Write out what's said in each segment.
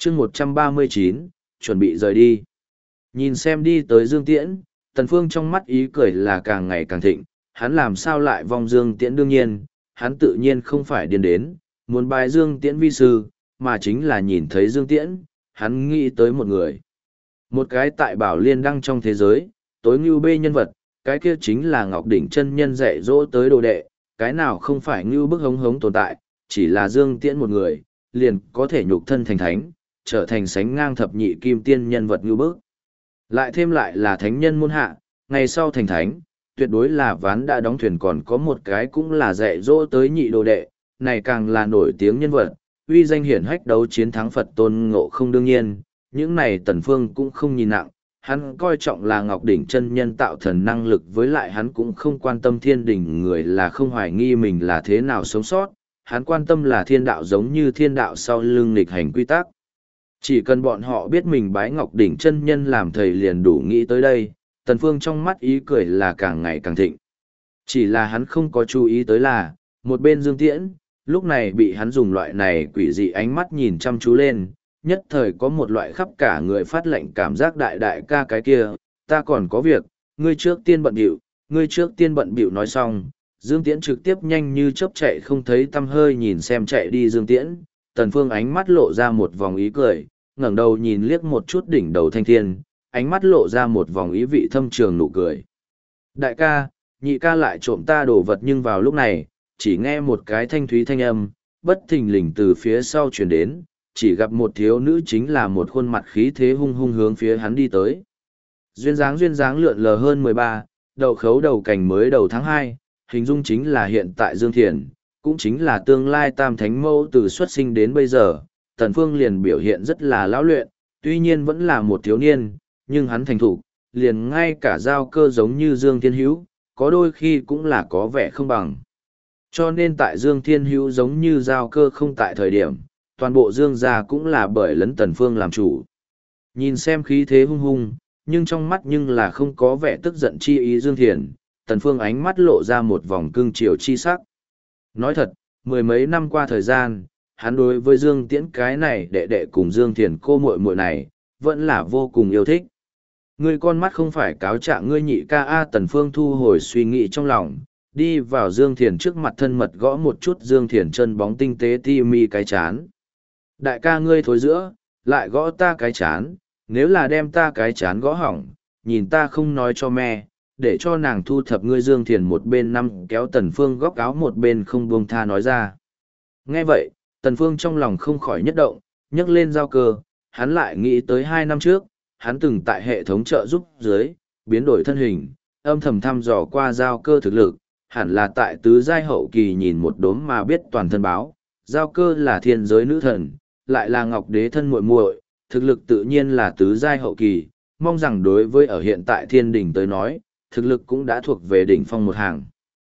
chương 139, chuẩn bị rời đi. Nhìn xem đi tới Dương Tiễn, Tần Phương trong mắt ý cười là càng ngày càng thịnh, hắn làm sao lại vong Dương Tiễn, đương nhiên, hắn tự nhiên không phải điên đến, muốn bái Dương Tiễn vi sư, mà chính là nhìn thấy Dương Tiễn, hắn nghĩ tới một người. Một cái tại Bảo Liên Đăng trong thế giới, tối ngưu bê nhân vật, cái kia chính là Ngọc Đỉnh chân nhân dạy dỗ tới đồ đệ, cái nào không phải ngưu bức hống hống tồn tại, chỉ là Dương Tiễn một người, liền có thể nhục thân thành thánh, trở thành sánh ngang thập nhị kim tiên nhân vật ngưu bức. Lại thêm lại là thánh nhân môn hạ, ngày sau thành thánh, tuyệt đối là ván đã đóng thuyền, còn có một cái cũng là dạy dỗ tới nhị đồ đệ, này càng là nổi tiếng nhân vật, uy danh hiển hách đấu chiến thắng Phật Tôn Ngộ Không. đương nhiên, những này Tần Phương cũng không nhìn nặng, hắn coi trọng là Ngọc Đỉnh chân nhân tạo thần năng lực, với lại hắn cũng không quan tâm thiên đỉnh người là không hoài nghi mình là thế nào sống sót, hắn quan tâm là thiên đạo giống như thiên đạo sau lưng nghịch hành quy tắc. Chỉ cần bọn họ biết mình bái Ngọc Đỉnh chân nhân làm thầy liền đủ. Nghĩ tới đây, Tần Phương trong mắt ý cười là càng ngày càng thịnh. Chỉ là hắn không có chú ý tới là, một bên Dương Tiễn, lúc này bị hắn dùng loại này quỷ dị ánh mắt nhìn chăm chú lên, nhất thời có một loại khắp cả người phát lệnh cảm giác đại đại ca cái kia, ta còn có việc, ngươi trước tiên bận bịu, ngươi trước tiên bận bịu. Nói xong, Dương Tiễn trực tiếp nhanh như chớp chạy không thấy tăm hơi. Nhìn xem chạy đi Dương Tiễn, Tần Phương ánh mắt lộ ra một vòng ý cười, ngẩng đầu nhìn liếc một chút đỉnh đầu thanh thiên, ánh mắt lộ ra một vòng ý vị thâm trường nụ cười. Đại ca, nhị ca lại trộm ta đồ vật. Nhưng vào lúc này, chỉ nghe một cái thanh thúy thanh âm, bất thình lình từ phía sau truyền đến, chỉ gặp một thiếu nữ chính là một khuôn mặt khí thế hung hung hướng phía hắn đi tới. Duyên dáng lượn lờ hơn 13, đầu khấu đầu cành mới đầu tháng 2, hình dung chính là hiện tại Dương Thiền, cũng chính là tương lai tam thánh mẫu từ xuất sinh đến bây giờ. Tần Phương liền biểu hiện rất là lão luyện, tuy nhiên vẫn là một thiếu niên, nhưng hắn thành thục, liền ngay cả giao cơ giống như Dương Thiên Hữu, có đôi khi cũng là có vẻ không bằng. Cho nên tại Dương Thiên Hữu giống như giao cơ không tại thời điểm, toàn bộ Dương gia cũng là bởi lấn Tần Phương làm chủ. Nhìn xem khí thế hung hung, nhưng trong mắt nhưng là không có vẻ tức giận chi ý Dương Thiền, Tần Phương ánh mắt lộ ra một vòng cương triều chi sắc. Nói thật, mười mấy năm qua thời gian, hắn đối với Dương Tiễn cái này đệ đệ cùng Dương Thiền cô muội muội này, vẫn là vô cùng yêu thích. Ngươi con mắt không phải cáo trạng ngươi nhị ca a. Tần Phương thu hồi suy nghĩ trong lòng, đi vào Dương Thiền trước mặt thân mật gõ một chút Dương Thiền chân bóng tinh tế ti mi cái chán. Đại ca ngươi thối giữa, lại gõ ta cái chán, nếu là đem ta cái chán gõ hỏng, nhìn ta không nói cho mẹ, để cho nàng thu thập ngươi. Dương Thiền một bên nắm kéo Tần Phương góc áo, một bên không buông tha nói ra. Nghe vậy, Tần Phương trong lòng không khỏi nhất động, nhấc lên giao cơ, hắn lại nghĩ tới 2 năm trước, hắn từng tại hệ thống trợ giúp dưới, biến đổi thân hình, âm thầm thăm dò qua giao cơ thực lực, hẳn là tại tứ giai hậu kỳ. Nhìn một đốm mà biết toàn thân báo, giao cơ là thiên giới nữ thần, lại là Ngọc Đế thân muội muội, thực lực tự nhiên là tứ giai hậu kỳ, mong rằng đối với ở hiện tại thiên đình tới nói, thực lực cũng đã thuộc về đỉnh phong một hàng.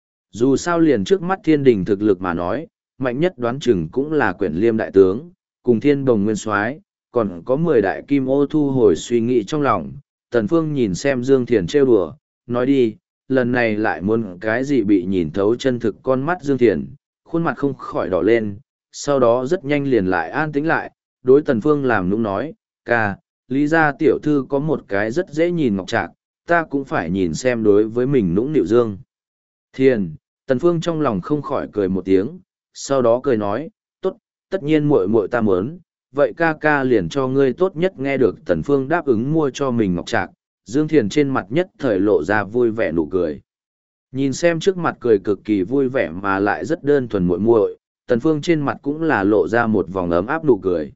Dù sao liền trước mắt thiên đình thực lực mà nói, mạnh nhất đoán chừng cũng là Quyển Liêm đại tướng, cùng Thiên Bồng Nguyên Soái, còn có 10 đại kim ô. Thu hồi suy nghĩ trong lòng, Tần Phương nhìn xem Dương Thiền trêu đùa, nói đi, lần này lại muốn cái gì bị nhìn thấu chân thực. Con mắt Dương Thiền, khuôn mặt không khỏi đỏ lên, sau đó rất nhanh liền lại an tĩnh lại, đối Tần Phương làm nũng nói, ca, lý gia tiểu thư có một cái rất dễ nhìn ngọc trạc, ta cũng phải nhìn xem. Đối với mình nũng nịu Dương Thiền, Tần Phương trong lòng không khỏi cười một tiếng, sau đó cười nói, tốt, tất nhiên muội muội ta muốn, vậy ca ca liền cho ngươi tốt nhất. Nghe được Tần Phương đáp ứng mua cho mình ngọc trạc, Dương Thiền trên mặt nhất thời lộ ra vui vẻ nụ cười. Nhìn xem trước mặt cười cực kỳ vui vẻ mà lại rất đơn thuần muội muội, Tần Phương trên mặt cũng là lộ ra một vòng ấm áp nụ cười.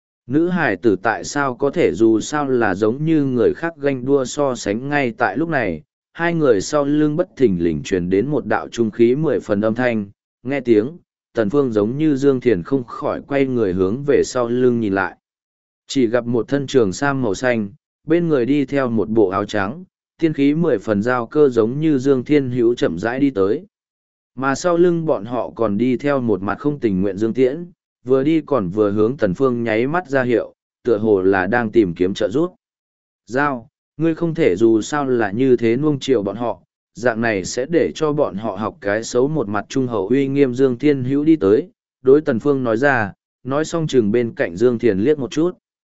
Nữ hài tử tại sao có thể dù sao là giống như người khác ganh đua so sánh. Ngay tại lúc này, hai người sau lưng bất thình lình truyền đến một đạo trung khí 10 phần âm thanh, nghe tiếng, Tần Phương giống như Dương Thiền không khỏi quay người hướng về sau lưng nhìn lại. Chỉ gặp một thân trường sam màu xanh, bên người đi theo một bộ áo trắng, thiên khí 10 phần giao cơ giống như Dương Thiên Hữu chậm rãi đi tới. Mà sau lưng bọn họ còn đi theo một mặt không tình nguyện Dương Tiễn, vừa đi còn vừa hướng Tần Phương nháy mắt ra hiệu, tựa hồ là đang tìm kiếm trợ giúp. Giao, ngươi không thể dù sao là như thế nuông chiều bọn họ, dạng này sẽ để cho bọn họ học cái xấu. Một mặt trung hậu uy nghiêm Dương Thiên Hữu đi tới, đối Tần Phương nói ra, nói xong chừng bên cạnh Dương Thiền liếc một chút.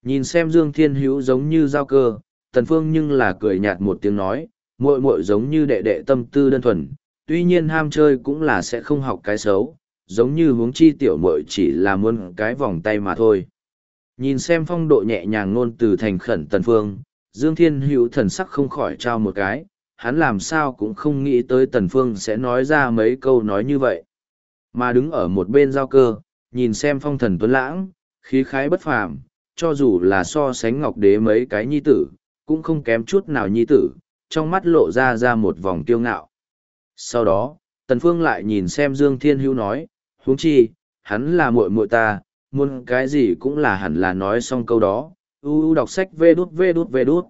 Nhìn xem Dương Thiên Hữu giống như giao cơ, Tần Phương nhưng là cười nhạt một tiếng nói, muội muội giống như đệ đệ tâm tư đơn thuần, tuy nhiên ham chơi cũng là sẽ không học cái xấu, giống như huống chi tiểu muội chỉ là muốn cái vòng tay mà thôi. Nhìn xem phong độ nhẹ nhàng ngôn từ thành khẩn Tần Phương, Dương Thiên Hữu thần sắc không khỏi trao một cái, hắn làm sao cũng không nghĩ tới Tần Phương sẽ nói ra mấy câu nói như vậy. Mà đứng ở một bên giao cơ, nhìn xem phong thần tuấn lãng, khí khái bất phàm, cho dù là so sánh ngọc đế mấy cái nhi tử, cũng không kém chút nào nhi tử, trong mắt lộ ra một vòng kiêu ngạo. Sau đó, Tần Phương lại nhìn xem Dương Thiên Hữu nói, huống chi, hắn là muội muội ta, muốn cái gì cũng là hẳn là nói xong câu đó. Đọc sách vê đút.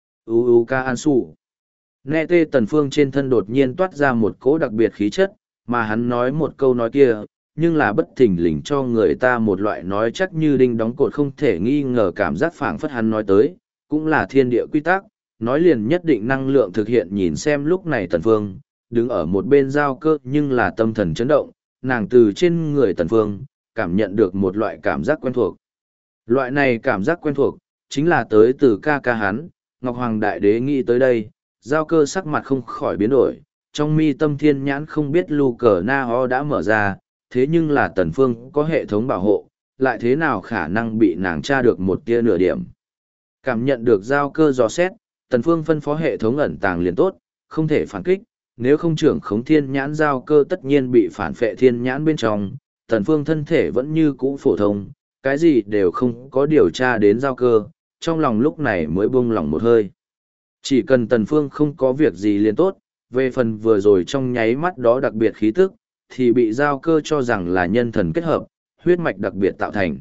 Ca an sủ. Nghe tê Tần Phương trên thân đột nhiên toát ra một cỗ đặc biệt khí chất, mà hắn nói một câu nói kia, nhưng là bất thình lình cho người ta một loại nói chắc như đinh đóng cột không thể nghi ngờ cảm giác phảng phất hắn nói tới, cũng là thiên địa quy tắc, nói liền nhất định năng lượng thực hiện. Nhìn xem lúc này Tần Phương, đứng ở một bên giao cơ nhưng là tâm thần chấn động, nàng từ trên người Tần Phương, cảm nhận được một loại cảm giác quen thuộc. Loại này cảm giác quen thuộc, chính là tới từ ca ca hắn, Ngọc Hoàng Đại Đế nghĩ tới đây, giao cơ sắc mặt không khỏi biến đổi, trong mi tâm thiên nhãn không biết lu cờ na ho đã mở ra, thế nhưng là Tần Phương có hệ thống bảo hộ, lại thế nào khả năng bị nàng tra được một tia nửa điểm. Cảm nhận được giao cơ dò xét, Tần Phương phân phó hệ thống ẩn tàng liền tốt, không thể phản kích, nếu không trưởng khống thiên nhãn giao cơ tất nhiên bị phản phệ thiên nhãn bên trong, Tần Phương thân thể vẫn như cũ phổ thông, cái gì đều không có điều tra đến giao cơ, trong lòng lúc này mới buông lòng một hơi. Chỉ cần Tần Phương không có việc gì liền tốt, về phần vừa rồi trong nháy mắt đó đặc biệt khí tức, thì bị giao cơ cho rằng là nhân thần kết hợp, huyết mạch đặc biệt tạo thành.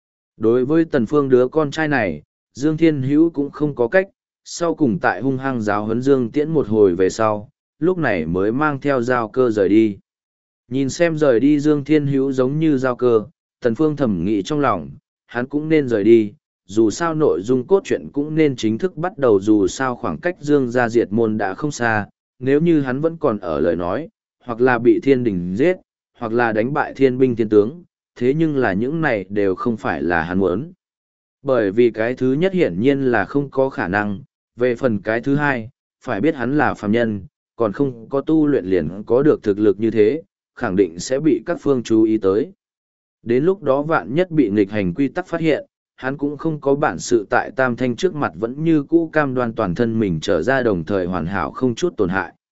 Đối với Tần Phương đứa con trai này, Dương Thiên Hữu cũng không có cách, sau cùng tại hung hăng giáo huấn Dương Tiễn một hồi về sau, lúc này mới mang theo giao cơ rời đi. Nhìn xem rời đi Dương Thiên Hữu giống như giao cơ, Tần Phương thầm nghĩ trong lòng, hắn cũng nên rời đi, dù sao nội dung cốt truyện cũng nên chính thức bắt đầu, dù sao khoảng cách Dương gia diệt môn đã không xa, nếu như hắn vẫn còn ở lời nói, hoặc là bị thiên đình giết, hoặc là đánh bại thiên binh thiên tướng, thế nhưng là những này đều không phải là hắn muốn. Bởi vì cái thứ nhất hiển nhiên là không có khả năng, về phần cái thứ hai, phải biết hắn là phàm nhân, còn không có tu luyện liền có được thực lực như thế, khẳng định sẽ bị các phương chú ý tới. Đến lúc đó vạn nhất bị nghịch hành quy tắc phát hiện, hắn cũng không có bản sự tại Tam Thanh trước mặt vẫn như cũ cam đoan toàn thân mình trở ra đồng thời hoàn hảo không chút tổn hại.